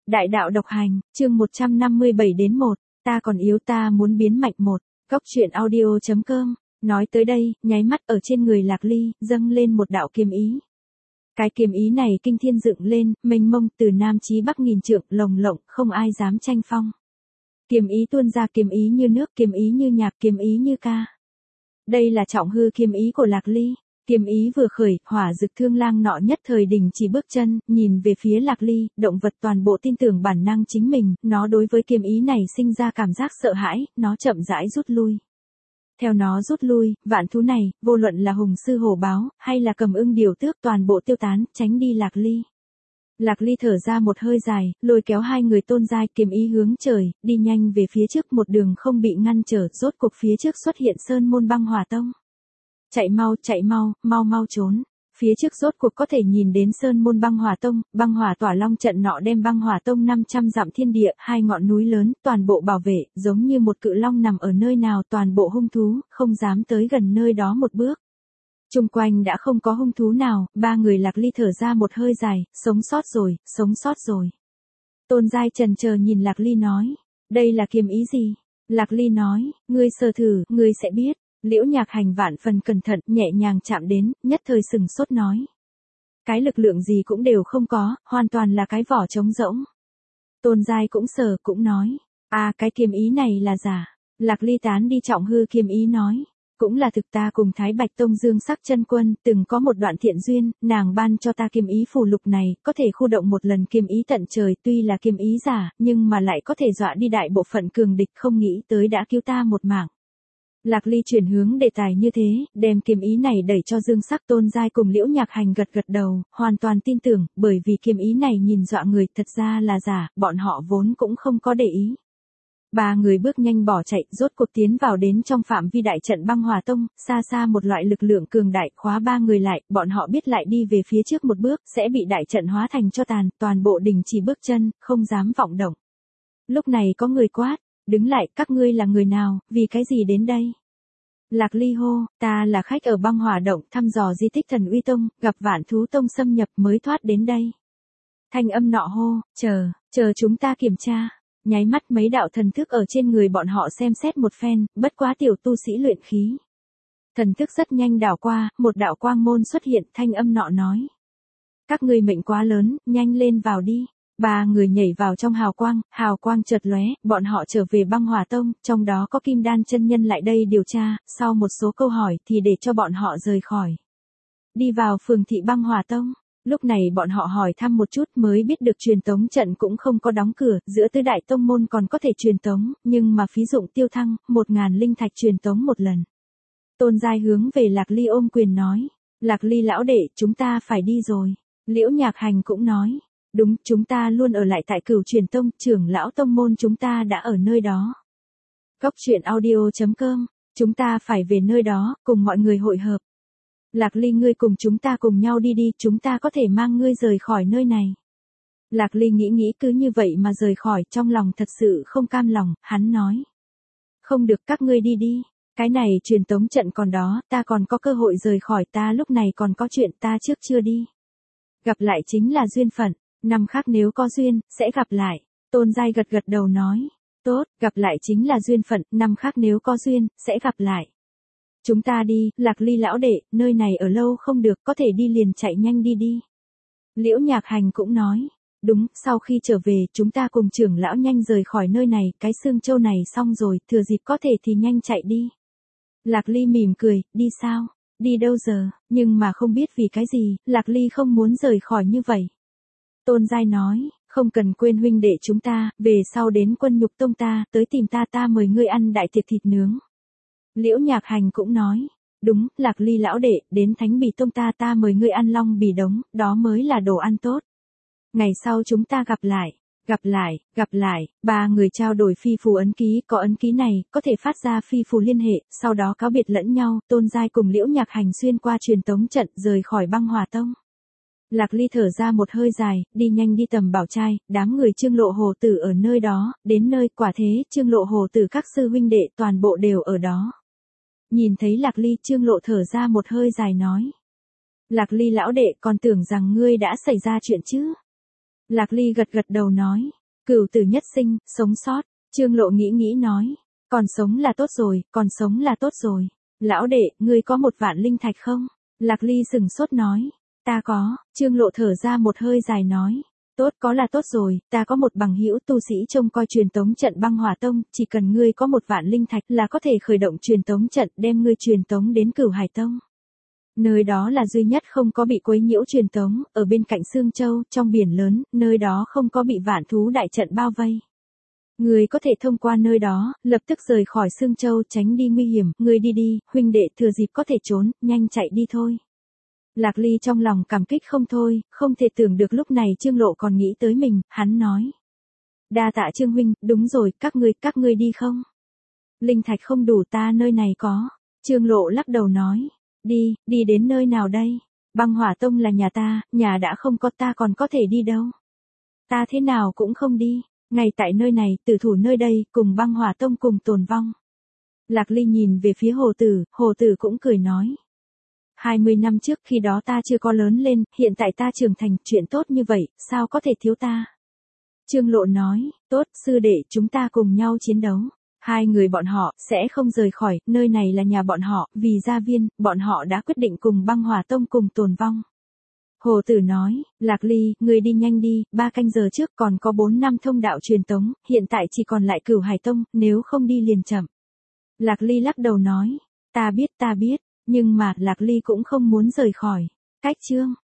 Đại đạo độc hành, chương 157-1, ta còn yếu ta muốn biến mạnh một. Góc truyện audio.com, nói tới đây, nháy mắt ở trên người Lạc Ly, dâng lên một đạo kiếm ý. Cái kiếm ý này kinh thiên dựng lên, mênh mông từ nam chí bắc nghìn trượng, lồng lộng, không ai dám tranh phong. Kiếm ý tuôn ra, kiếm ý như nước, kiếm ý như nhạc, kiếm ý như ca. Đây là trọng hư kiếm ý của Lạc Ly. Kiếm ý vừa khởi, hỏa dực thương lang nọ nhất thời đình chỉ bước chân, nhìn về phía Lạc Ly, động vật toàn bộ tin tưởng bản năng chính mình, nó đối với kiếm ý này sinh ra cảm giác sợ hãi, nó chậm rãi rút lui. Theo nó rút lui, vạn thú này, vô luận là hùng sư hổ báo, hay là cầm ưng điều tước toàn bộ tiêu tán, tránh đi Lạc Ly. Lạc Ly thở ra một hơi dài, lôi kéo hai người Tôn Giai, kiếm ý hướng trời, đi nhanh về phía trước, một đường không bị ngăn trở, rốt cục phía trước xuất hiện Sơn Môn Băng Hỏa Tông. Chạy mau, mau trốn. Phía trước rốt cuộc có thể nhìn đến Sơn Môn Băng Hỏa Tông, băng hỏa tỏa long trận nọ đem Băng Hỏa Tông 500 dặm thiên địa, hai ngọn núi lớn, toàn bộ bảo vệ, giống như một cự long nằm ở nơi nào, toàn bộ hung thú, không dám tới gần nơi đó một bước. Chung quanh đã không có hung thú nào, ba người Lạc Ly thở ra một hơi dài, sống sót rồi. Tôn Giai chần chờ nhìn Lạc Ly nói, đây là kiếm ý gì? Lạc Ly nói, ngươi sờ thử, ngươi sẽ biết. Liễu Nhạc Hành vạn phần cẩn thận, nhẹ nhàng chạm đến, nhất thời sừng sốt nói. Cái lực lượng gì cũng đều không có, hoàn toàn là cái vỏ trống rỗng. Tôn Giai cũng sờ, cũng nói. Cái kiếm ý này là giả. Lạc Ly tán đi trọng hư kiếm ý nói. Cũng là thực, ta cùng Thái Bạch Tông Dương Sắc Chân Quân, từng có một đoạn thiện duyên, nàng ban cho ta kiếm ý phù lục này, có thể khu động một lần kiếm ý tận trời, tuy là kiếm ý giả, nhưng mà lại có thể dọa đi đại bộ phận cường địch, không nghĩ tới đã cứu ta một mạng. Lạc Ly chuyển hướng đề tài như thế, đem kiếm ý này đẩy cho Dương Sắc. Tôn Giai cùng Liễu Nhạc Hành gật đầu, hoàn toàn tin tưởng, bởi vì kiếm ý này nhìn dọa người, thật ra là giả, bọn họ vốn cũng không có để ý. Ba người bước nhanh bỏ chạy, rốt cuộc tiến vào đến trong phạm vi đại trận Băng Hỏa Tông, xa một loại lực lượng cường đại khóa ba người lại, bọn họ biết lại đi về phía trước một bước, sẽ bị đại trận hóa thành tro tàn, toàn bộ đình chỉ bước chân, không dám vọng động. Lúc này có người quát, đứng lại, các ngươi là người nào, vì cái gì đến đây? Lạc Ly hô, ta là khách ở Băng Hỏa Động, thăm dò di tích Thần Uy Tông, gặp Vạn Thú Tông xâm nhập mới thoát đến đây. Thanh âm nọ hô, chờ chúng ta kiểm tra. Nháy mắt mấy đạo thần thức ở trên người bọn họ xem xét một phen, bất quá tiểu tu sĩ luyện khí. Thần thức rất nhanh đảo qua, một đạo quang môn xuất hiện, thanh âm nọ nói. Các ngươi mệnh quá lớn, nhanh lên vào đi. Ba người nhảy vào trong hào quang chợt lóe, bọn họ trở về Băng Hỏa Tông, trong đó có Kim Đan chân nhân lại đây điều tra, sau một số câu hỏi thì để cho bọn họ rời khỏi. Đi vào phường thị Băng Hỏa Tông, lúc này bọn họ hỏi thăm một chút mới biết được truyền tống trận cũng không có đóng cửa, giữa tứ đại tông môn còn có thể truyền tống, nhưng mà phí dụng tiêu thăng, 1000 linh thạch truyền tống một lần. Tôn Giai hướng về Lạc Ly ôm quyền nói, Lạc Ly lão đệ, chúng ta phải đi rồi. Liễu Nhạc Hành cũng nói. Đúng, chúng ta luôn ở lại tại Cửu Truyền Tông, trưởng lão tông môn chúng ta đã ở nơi đó. Góc truyện audio.com, chúng ta phải về nơi đó, cùng mọi người hội hợp. Lạc Ly ngươi cùng chúng ta cùng nhau đi, chúng ta có thể mang ngươi rời khỏi nơi này. Lạc Ly nghĩ cứ như vậy mà rời khỏi, trong lòng thật sự không cam lòng, hắn nói. Không được, các ngươi đi, cái này truyền tống trận còn đó, ta còn có cơ hội rời khỏi, ta lúc này còn có chuyện, ta trước chưa đi. Gặp lại chính là duyên phận. Năm khác nếu có duyên, sẽ gặp lại. Tôn Giai gật đầu nói. Tốt, gặp lại chính là duyên phận, năm khác nếu có duyên, sẽ gặp lại. Chúng ta đi, Lạc Ly lão đệ, nơi này ở lâu không được, có thể đi liền chạy nhanh đi. Liễu Nhạc Hành cũng nói. Đúng, sau khi trở về, chúng ta cùng trưởng lão nhanh rời khỏi nơi này, cái xương châu này xong rồi, thừa dịp có thể thì nhanh chạy đi. Lạc Ly mỉm cười, đi sao? Đi đâu giờ, nhưng mà không biết vì cái gì, Lạc Ly không muốn rời khỏi như vậy. Tôn Giai nói, không cần quên huynh đệ chúng ta, về sau đến Quân Nhục Tông ta, tới tìm ta mời ngươi ăn đại tiệc thịt nướng. Liễu Nhạc Hành cũng nói, đúng, Lạc Ly lão đệ, đến Thánh Bỉ Tông ta mời ngươi ăn long bì đống, đó mới là đồ ăn tốt. Ngày sau chúng ta gặp lại, ba người trao đổi phi phù ấn ký, có ấn ký này, có thể phát ra phi phù liên hệ, sau đó cáo biệt lẫn nhau, Tôn Giai cùng Liễu Nhạc Hành xuyên qua truyền tống trận, rời khỏi Băng Hỏa Tông. Lạc Ly thở ra một hơi dài, đi nhanh đi tầm bảo trai, đám người Trương Lộ Hồ Tử ở nơi đó, đến nơi, quả thế, Trương Lộ Hồ Tử các sư huynh đệ toàn bộ đều ở đó. Nhìn thấy Lạc Ly, Trương Lộ thở ra một hơi dài nói. Lạc Ly lão đệ, còn tưởng rằng ngươi đã xảy ra chuyện chứ. Lạc Ly gật đầu nói, Cửu tử nhất sinh, sống sót. Trương Lộ nghĩ nói. Còn sống là tốt rồi, còn sống là tốt rồi. Lão đệ, ngươi có 1 vạn linh thạch không? Lạc Ly sừng sốt nói. Ta có. Trương Lộ thở ra một hơi dài nói. Tốt, có là tốt rồi, ta có một bằng hữu tu sĩ trông coi truyền tống trận Băng Hỏa Tông, chỉ cần ngươi có 1 vạn linh thạch là có thể khởi động truyền tống trận đem ngươi truyền tống đến Cửu Hải Tông. Nơi đó là duy nhất không có bị quấy nhiễu truyền tống, ở bên cạnh Sương Châu, trong biển lớn, nơi đó không có bị vạn thú đại trận bao vây. Ngươi có thể thông qua nơi đó, lập tức rời khỏi Sương Châu tránh đi nguy hiểm, ngươi đi đi, huynh đệ thừa dịp có thể trốn, nhanh chạy đi thôi. Lạc Ly trong lòng cảm kích không thôi, không thể tưởng được lúc này Trương Lộ còn nghĩ tới mình, hắn nói. Đa tạ Trương huynh, đúng rồi, các ngươi đi không? Linh thạch không đủ ta nơi này có. Trương Lộ lắc đầu nói. Đi đến nơi nào đây? Băng Hỏa Tông là nhà ta, nhà đã không có ta còn có thể đi đâu. Ta thế nào cũng không đi, ngay tại nơi này, tử thủ nơi đây, cùng Băng Hỏa Tông cùng tồn vong. Lạc Ly nhìn về phía hồ tử cũng cười nói. 20 năm trước khi đó ta chưa có lớn lên, hiện tại ta trưởng thành, chuyện tốt như vậy, sao có thể thiếu ta? Trương Lộ nói, tốt, sư đệ chúng ta cùng nhau chiến đấu. 2 người bọn họ, sẽ không rời khỏi, nơi này là nhà bọn họ, vì gia viên, bọn họ đã quyết định cùng Băng Hỏa Tông cùng tồn vong. Hồ Tử nói, Lạc Ly, người đi nhanh đi, 3 canh giờ trước còn có 4 năm thông đạo truyền tống, hiện tại chỉ còn lại Cửu Hải Tông, nếu không đi liền chậm. Lạc Ly lắc đầu nói, ta biết, nhưng mà Lạc Ly cũng không muốn rời khỏi. Cách chương